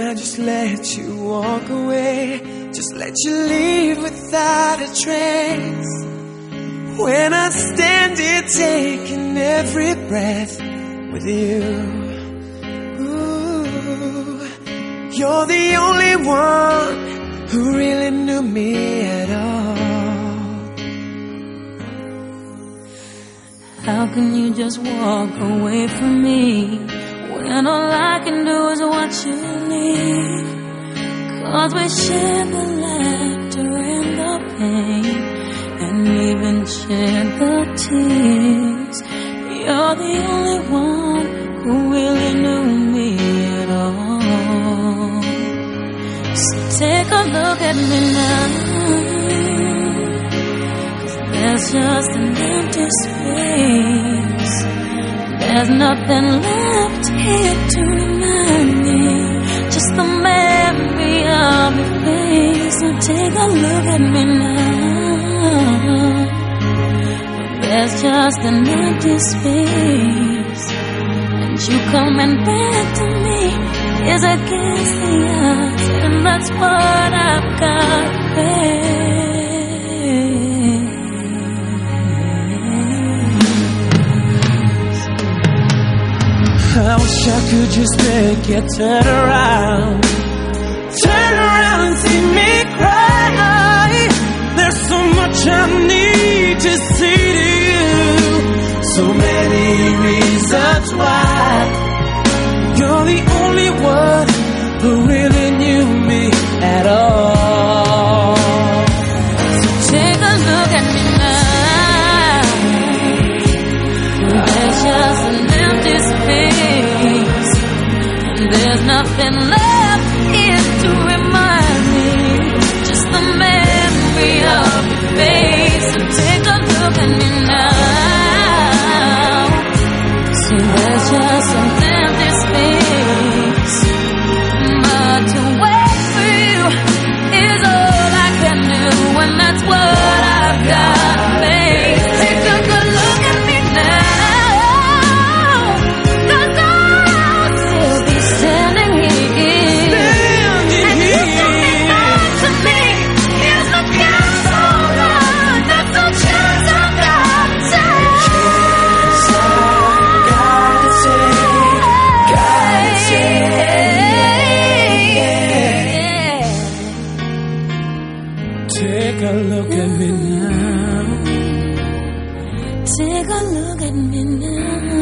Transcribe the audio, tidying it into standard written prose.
I just let you walk away, just let you leave without a trace. When I stand here taking every breath with you, ooh, you're the only one who really knew me at all. How can you just walk away from me when all I can do is watch you leave? 'Cause we share the laughter and the pain, and even share the tears. You're the only one who really knew me at all. So take a look at me now, 'cause there's just an empty space. There's nothing left here to remind me, just the memory of your face. So take a look at me now. There's just an empty space, and you coming back to me is against the odds, and that's what I've got to face. I wish I could just make you turn around and see me cry. There's so much I need to say to you, so many reasons why. You're the only one who really knew me at all. So take a look at me now. There's just an empty space, and there's nothing left here to remind me, just the memory of your face. So take a look at me now. See, there's just an empty space, but to wait for you is all I can do, and that's what I've got to make. Take a good look at me now, 'cause I'll still be standing here, and you coming back to me is the castle run. That's the chance I've got to take. Take a look at me now. Take a look at me now.